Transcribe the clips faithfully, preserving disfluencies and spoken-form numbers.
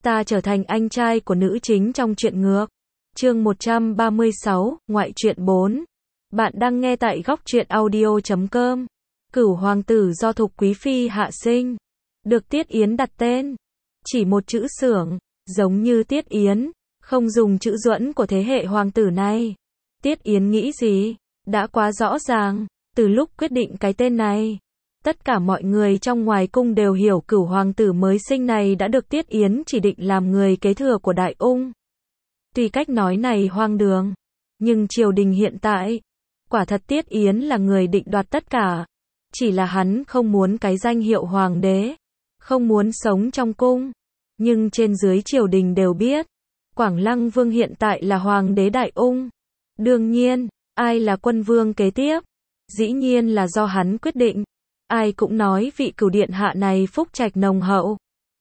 ta trở thành anh trai của nữ chính trong truyện ngược. Chương một trăm ba mươi sáu, ngoại truyện bốn. Bạn đang nghe tại góc truyện audio chấm com. Cửu hoàng tử do Thục Quý Phi hạ sinh, được Tiết Yến đặt tên. Chỉ một chữ Xưởng, giống như Tiết Yến, không dùng chữ Duẫn của thế hệ hoàng tử này. Tiết Yến nghĩ gì? Đã quá rõ ràng, từ lúc quyết định cái tên này. Tất cả mọi người trong ngoài cung đều hiểu cửu hoàng tử mới sinh này đã được Tiết Yến chỉ định làm người kế thừa của Đại Ung. Tuy cách nói này hoang đường, nhưng triều đình hiện tại, quả thật Tiết Yến là người định đoạt tất cả. Chỉ là hắn không muốn cái danh hiệu hoàng đế, không muốn sống trong cung. Nhưng trên dưới triều đình đều biết, Quảng Lăng Vương hiện tại là hoàng đế Đại Ung. Đương nhiên, ai là quân vương kế tiếp? Dĩ nhiên là do hắn quyết định. Ai cũng nói vị cửu điện hạ này phúc trạch nồng hậu.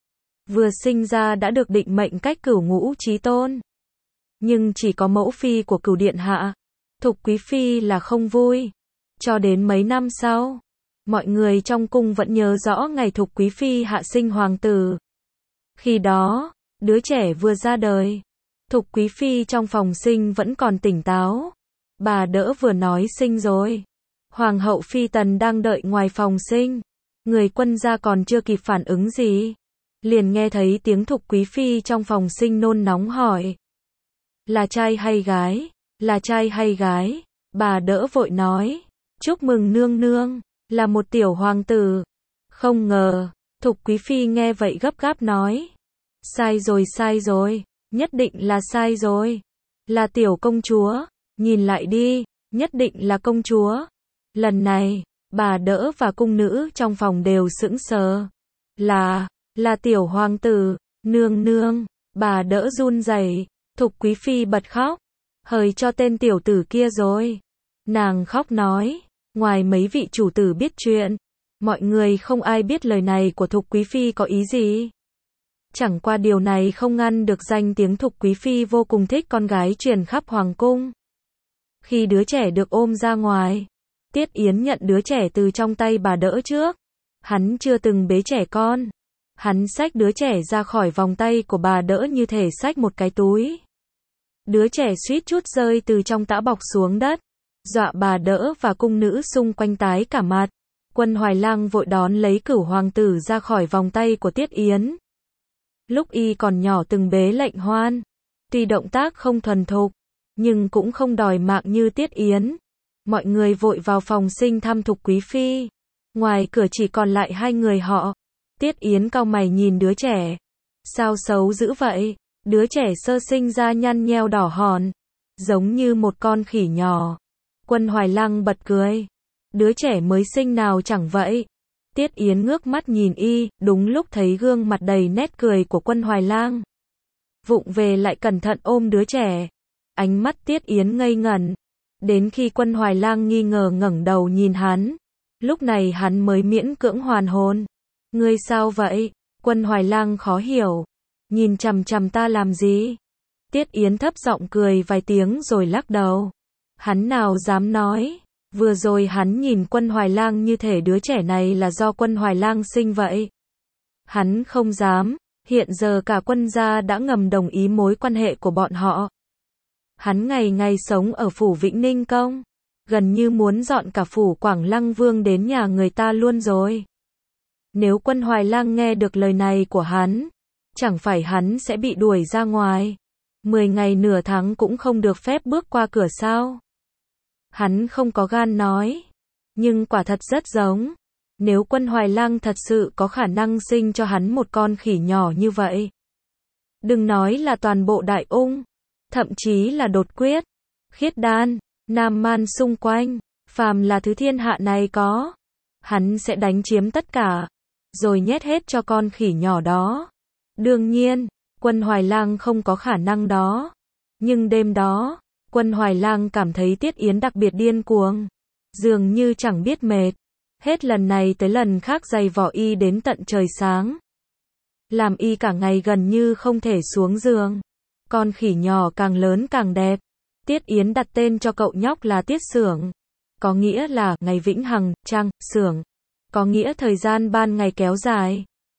Vừa sinh ra đã được định mệnh cách cửu ngũ chí tôn. Nhưng chỉ có mẫu phi của cửu điện hạ, Thục Quý Phi là không vui. Cho đến mấy năm sau, mọi người trong cung vẫn nhớ rõ ngày Thục Quý Phi hạ sinh hoàng tử. Khi đó, đứa trẻ vừa ra đời, Thục Quý Phi trong phòng sinh vẫn còn tỉnh táo. Bà đỡ vừa nói sinh rồi. Hoàng hậu Phi Tần đang đợi ngoài phòng sinh. Người quân gia còn chưa kịp phản ứng gì, liền nghe thấy tiếng Thục Quý Phi trong phòng sinh nôn nóng hỏi. Là trai hay gái? Là trai hay gái? Bà đỡ vội nói. Chúc mừng nương nương, là một tiểu hoàng tử. Không ngờ, Thục Quý Phi nghe vậy gấp gáp nói. Sai rồi sai rồi, nhất định là sai rồi. Là tiểu công chúa, nhìn lại đi, nhất định là công chúa. Lần này, bà đỡ và cung nữ trong phòng đều sững sờ. Là, là tiểu hoàng tử, nương nương, bà đỡ run rẩy. Thục Quý Phi bật khóc. Hời cho tên tiểu tử kia rồi. Nàng khóc nói, ngoài mấy vị chủ tử biết chuyện, mọi người không ai biết lời này của Thục Quý Phi có ý gì. Chẳng qua điều này không ngăn được danh tiếng Thục Quý Phi vô cùng thích con gái truyền khắp hoàng cung. Khi đứa trẻ được ôm ra ngoài, Tiết Yến nhận đứa trẻ từ trong tay bà đỡ trước. Hắn chưa từng bế trẻ con. Hắn xách đứa trẻ ra khỏi vòng tay của bà đỡ như thể xách một cái túi. Đứa trẻ suýt chút rơi từ trong tã bọc xuống đất, dọa bà đỡ và cung nữ xung quanh tái cả mặt. Quân Hoài Lang vội đón lấy cửu hoàng tử ra khỏi vòng tay của Tiết Yến. Lúc y còn nhỏ từng bế lệnh hoan, tuy động tác không thuần thục, nhưng cũng không đòi mạng như Tiết Yến. Mọi người vội vào phòng sinh thăm Thục Quý Phi. Ngoài cửa chỉ còn lại hai người họ. Tiết Yến cau mày nhìn đứa trẻ. Sao xấu dữ vậy? Đứa trẻ sơ sinh ra nhăn nheo đỏ hòn, giống như một con khỉ nhỏ. Quân Hoài Lang bật cười. Đứa trẻ mới sinh nào chẳng vậy. Tiết Yến ngước mắt nhìn y, đúng lúc thấy gương mặt đầy nét cười của Quân Hoài Lang. Vụng về lại cẩn thận ôm đứa trẻ. Ánh mắt Tiết Yến ngây ngẩn. Đến khi Quân Hoài Lang nghi ngờ ngẩng đầu nhìn hắn, lúc này hắn mới miễn cưỡng hoàn hồn. Ngươi sao vậy? Quân Hoài Lang khó hiểu. Nhìn chằm chằm ta làm gì? Tiết Yến thấp giọng cười vài tiếng rồi lắc đầu. Hắn nào dám nói. Vừa rồi hắn nhìn Quân Hoài Lang như thể đứa trẻ này là do Quân Hoài Lang sinh vậy. Hắn không dám. Hiện giờ cả quân gia đã ngầm đồng ý mối quan hệ của bọn họ. Hắn ngày ngày sống ở phủ Vĩnh Ninh Công, gần như muốn dọn cả phủ Quảng Lăng Vương đến nhà người ta luôn rồi. Nếu Quân Hoài Lang nghe được lời này của hắn, chẳng phải hắn sẽ bị đuổi ra ngoài. Mười ngày nửa tháng cũng không được phép bước qua cửa sao? Hắn không có gan nói, nhưng quả thật rất giống. Nếu Quân Hoài Lang thật sự có khả năng sinh cho hắn một con khỉ nhỏ như vậy, đừng nói là toàn bộ Đại Ung, thậm chí là Đột Quyết, Khiết Đan, Nam Man xung quanh, phàm là thứ thiên hạ này có, hắn sẽ đánh chiếm tất cả, rồi nhét hết cho con khỉ nhỏ đó. Đương nhiên, Quân Hoài Lang không có khả năng đó. Nhưng đêm đó, Quân Hoài Lang cảm thấy Tiết Yến đặc biệt điên cuồng, dường như chẳng biết mệt. Hết lần này tới lần khác giày vò y đến tận trời sáng, làm y cả ngày gần như không thể xuống giường. Con khỉ nhỏ càng lớn càng đẹp. Tiết Yến đặt tên cho cậu nhóc là Tiết Xưởng, có nghĩa là ngày vĩnh hằng, trăng, xưởng, có nghĩa thời gian ban ngày kéo dài.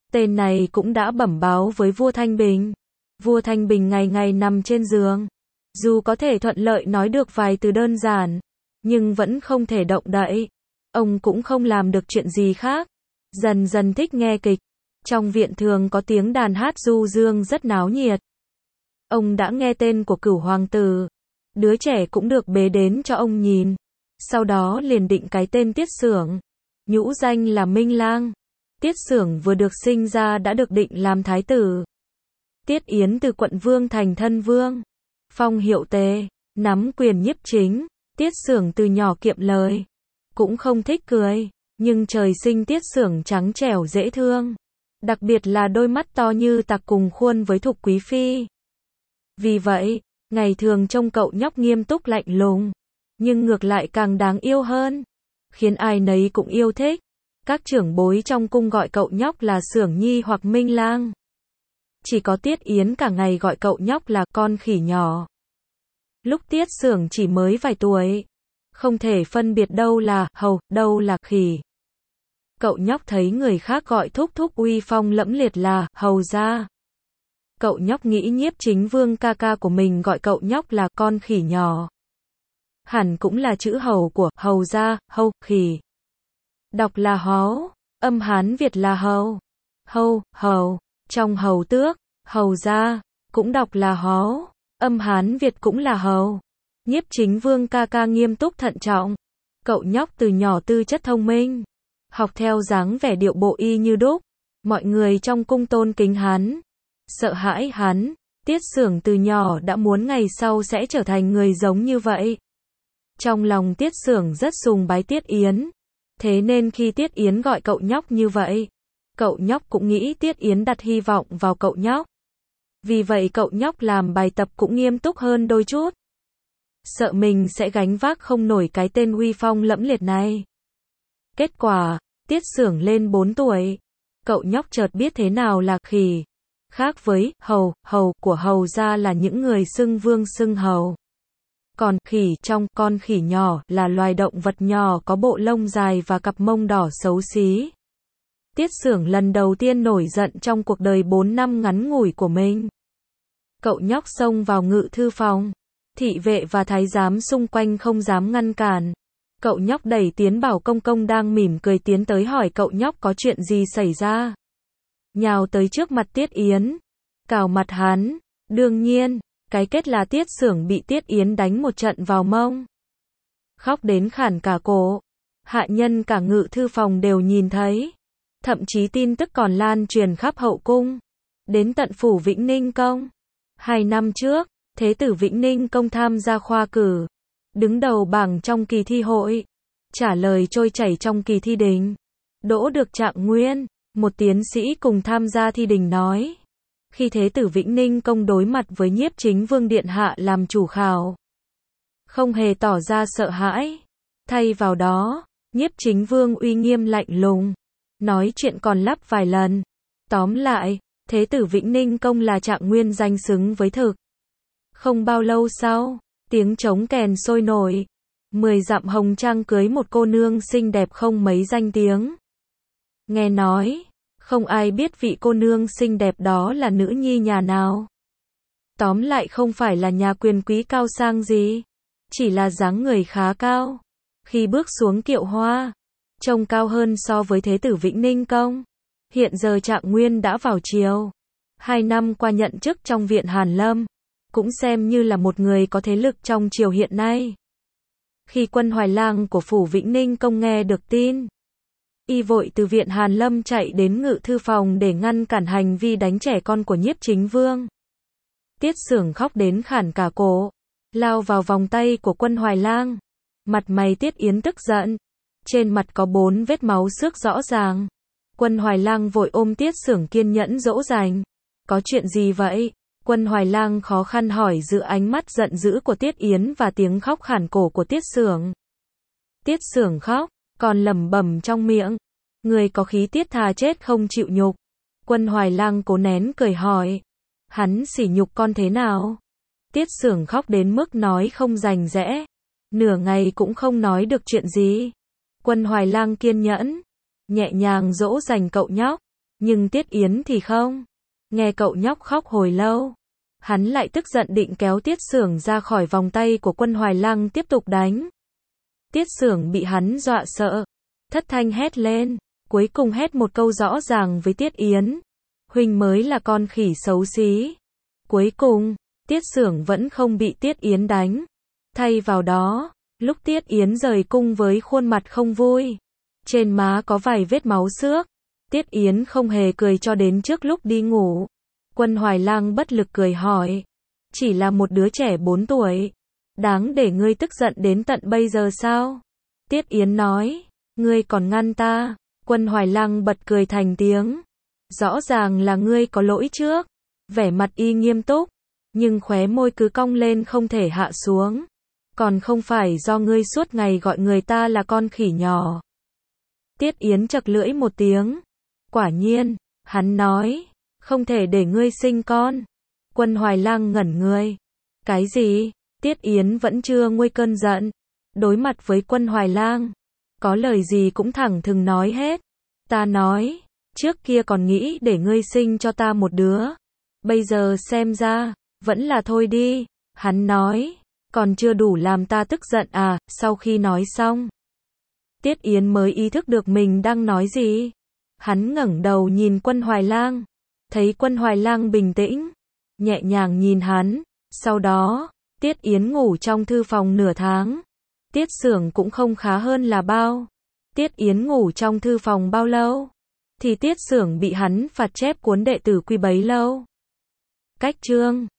Tên này cũng đã bẩm báo với vua Thanh Bình. Vua Thanh Bình ngày ngày nằm trên giường. Dù có thể thuận lợi nói được vài từ đơn giản, nhưng vẫn không thể động đậy. Ông cũng không làm được chuyện gì khác. Dần dần thích nghe kịch. Trong viện thường có tiếng đàn hát du dương rất náo nhiệt. Ông đã nghe tên của Cửu hoàng tử. Đứa trẻ cũng được bế đến cho ông nhìn. Sau đó liền định cái tên Tiết Xưởng. Nhũ danh là Minh Lang. Tiết Xưởng vừa được sinh ra đã được định làm thái tử. Tiết Yến từ quận vương thành thân vương. Phong hiệu tề, nắm quyền nhiếp chính. Tiết Xưởng từ nhỏ kiệm lời. Cũng không thích cười. Nhưng trời sinh Tiết Xưởng trắng trẻo dễ thương. Đặc biệt là đôi mắt to như tạc cùng khuôn với Thục Quý Phi. Vì vậy, ngày thường trông cậu nhóc nghiêm túc lạnh lùng. Nhưng ngược lại càng đáng yêu hơn. Khiến ai nấy cũng yêu thích. Các trưởng bối trong cung gọi cậu nhóc là Xưởng Nhi hoặc Minh Lang. Chỉ có Tiết Yến cả ngày gọi cậu nhóc là con khỉ nhỏ. Lúc Tiết Xưởng chỉ mới vài tuổi, không thể phân biệt đâu là hầu, đâu là khỉ. Cậu nhóc thấy người khác gọi thúc thúc uy phong lẫm liệt là hầu gia. Cậu nhóc nghĩ Nhiếp Chính Vương ca ca của mình gọi cậu nhóc là con khỉ nhỏ. Hẳn cũng là chữ hầu của hầu gia, hầu, khỉ. Đọc là hó, âm Hán Việt là hầu. Hầu, hầu, trong hầu tước, hầu gia, cũng đọc là hó, âm Hán Việt cũng là hầu. Nhiếp Chính Vương ca ca nghiêm túc thận trọng. Cậu nhóc từ nhỏ tư chất thông minh. Học theo dáng vẻ điệu bộ y như đúc. Mọi người trong cung tôn kính hắn. Sợ hãi hắn. Tiết Xưởng từ nhỏ đã muốn ngày sau sẽ trở thành người giống như vậy. Trong lòng Tiết Xưởng rất sùng bái Tiết Yến. Thế nên khi Tiết Yến gọi cậu nhóc như vậy, cậu nhóc cũng nghĩ Tiết Yến đặt hy vọng vào cậu nhóc. Vì vậy cậu nhóc làm bài tập cũng nghiêm túc hơn đôi chút. Sợ mình sẽ gánh vác không nổi cái tên uy phong lẫm liệt này. Kết quả, Tiết Xưởng lên bốn tuổi. Cậu nhóc chợt biết thế nào là khỉ. Khác với hầu, hầu của hầu gia là những người xưng vương xưng hầu. Còn khỉ trong con khỉ nhỏ là loài động vật nhỏ có bộ lông dài và cặp mông đỏ xấu xí. Tiết Xưởng lần đầu tiên nổi giận trong cuộc đời bốn năm ngắn ngủi của mình. Cậu nhóc xông vào ngự thư phòng. Thị vệ và thái giám xung quanh không dám ngăn cản. Cậu nhóc đẩy Tiến Bảo công công đang mỉm cười tiến tới hỏi cậu nhóc có chuyện gì xảy ra. Nhào tới trước mặt Tiết Yến. Cào mặt hắn. Đương nhiên, cái kết là Tiết Xưởng bị Tiết Yến đánh một trận vào mông. Khóc đến khản cả cổ. Hạ nhân cả ngự thư phòng đều nhìn thấy. Thậm chí tin tức còn lan truyền khắp hậu cung. Đến tận phủ Vĩnh Ninh Công. Hai năm trước, Thế tử Vĩnh Ninh Công tham gia khoa cử. Đứng đầu bảng trong kỳ thi hội. Trả lời trôi chảy trong kỳ thi đình. Đỗ được trạng nguyên. Một tiến sĩ cùng tham gia thi đình nói. Khi Thế tử Vĩnh Ninh Công đối mặt với Nhiếp Chính Vương Điện Hạ làm chủ khảo. Không hề tỏ ra sợ hãi. Thay vào đó, Nhiếp Chính Vương uy nghiêm lạnh lùng. Nói chuyện còn lắp vài lần. Tóm lại, Thế tử Vĩnh Ninh Công là trạng nguyên danh xứng với thực. Không bao lâu sau, tiếng trống kèn sôi nổi. Mười dặm hồng trăng cưới một cô nương xinh đẹp không mấy danh tiếng. Nghe nói, không ai biết vị cô nương xinh đẹp đó là nữ nhi nhà nào. Tóm lại không phải là nhà quyền quý cao sang gì. Chỉ là dáng người khá cao. Khi bước xuống kiệu hoa, trông cao hơn so với Thế tử Vĩnh Ninh Công. Hiện giờ trạng nguyên đã vào triều. Hai năm qua nhận chức trong viện Hàn Lâm. Cũng xem như là một người có thế lực trong triều hiện nay. Khi Quân Hoài Lang của phủ Vĩnh Ninh Công nghe được tin, y vội từ viện Hàn Lâm chạy đến ngự thư phòng để ngăn cản hành vi đánh trẻ con của Nhiếp Chính Vương. Tiết Xưởng khóc đến khản cả cổ, lao vào vòng tay của Quân Hoài Lang. Mặt mày Tiết Yến tức giận, trên mặt có bốn vết máu xước rõ ràng. Quân Hoài Lang vội ôm Tiết Xưởng kiên nhẫn dỗ dành. Có chuyện gì vậy? Quân Hoài Lang khó khăn hỏi giữa ánh mắt giận dữ của Tiết Yến và tiếng khóc khản cổ của Tiết Xưởng. Tiết Xưởng khóc, còn lẩm bẩm trong miệng. Người có khí tiết thà chết không chịu nhục. Quân Hoài Lang cố nén cười hỏi. Hắn sỉ nhục con thế nào? Tiết Xưởng khóc đến mức nói không rành rẽ. Nửa ngày cũng không nói được chuyện gì. Quân Hoài Lang kiên nhẫn, nhẹ nhàng dỗ dành cậu nhóc. Nhưng Tiết Yến thì không. Nghe cậu nhóc khóc hồi lâu, hắn lại tức giận định kéo Tiết Xưởng ra khỏi vòng tay của Quân Hoài Lăng tiếp tục đánh. Tiết Xưởng bị hắn dọa sợ, thất thanh hét lên, cuối cùng hét một câu rõ ràng với Tiết Yến. Huynh mới là con khỉ xấu xí. Cuối cùng, Tiết Xưởng vẫn không bị Tiết Yến đánh. Thay vào đó, lúc Tiết Yến rời cung với khuôn mặt không vui, trên má có vài vết máu xước, Tiết Yến không hề cười cho đến trước lúc đi ngủ. Quân Hoài Lang bất lực cười hỏi, chỉ là một đứa trẻ bốn tuổi, đáng để ngươi tức giận đến tận bây giờ sao? Tiết Yến nói, ngươi còn ngăn ta. Quân Hoài Lang bật cười thành tiếng, rõ ràng là ngươi có lỗi trước. Vẻ mặt y nghiêm túc, nhưng khóe môi cứ cong lên không thể hạ xuống. Còn không phải do ngươi suốt ngày gọi người ta là con khỉ nhỏ. Tiết Yến chật lưỡi một tiếng. Quả nhiên, hắn nói, không thể để ngươi sinh con. Quân Hoài Lang ngẩn người. Cái gì? Tiết Yến vẫn chưa nguôi cơn giận. Đối mặt với Quân Hoài Lang, có lời gì cũng thẳng thừng nói hết. Ta nói, trước kia còn nghĩ để ngươi sinh cho ta một đứa. Bây giờ xem ra, vẫn là thôi đi. Hắn nói, còn chưa đủ làm ta tức giận à? Sau khi nói xong, Tiết Yến mới ý thức được mình đang nói gì. Hắn ngẩng đầu nhìn Quân Hoài Lang, thấy Quân Hoài Lang bình tĩnh, nhẹ nhàng nhìn hắn. Sau đó, Tiết Yến ngủ trong thư phòng nửa tháng. Tiết Xưởng cũng không khá hơn là bao. Tiết Yến ngủ trong thư phòng bao lâu, thì Tiết Xưởng bị hắn phạt chép cuốn đệ tử quy bấy lâu. Cách chương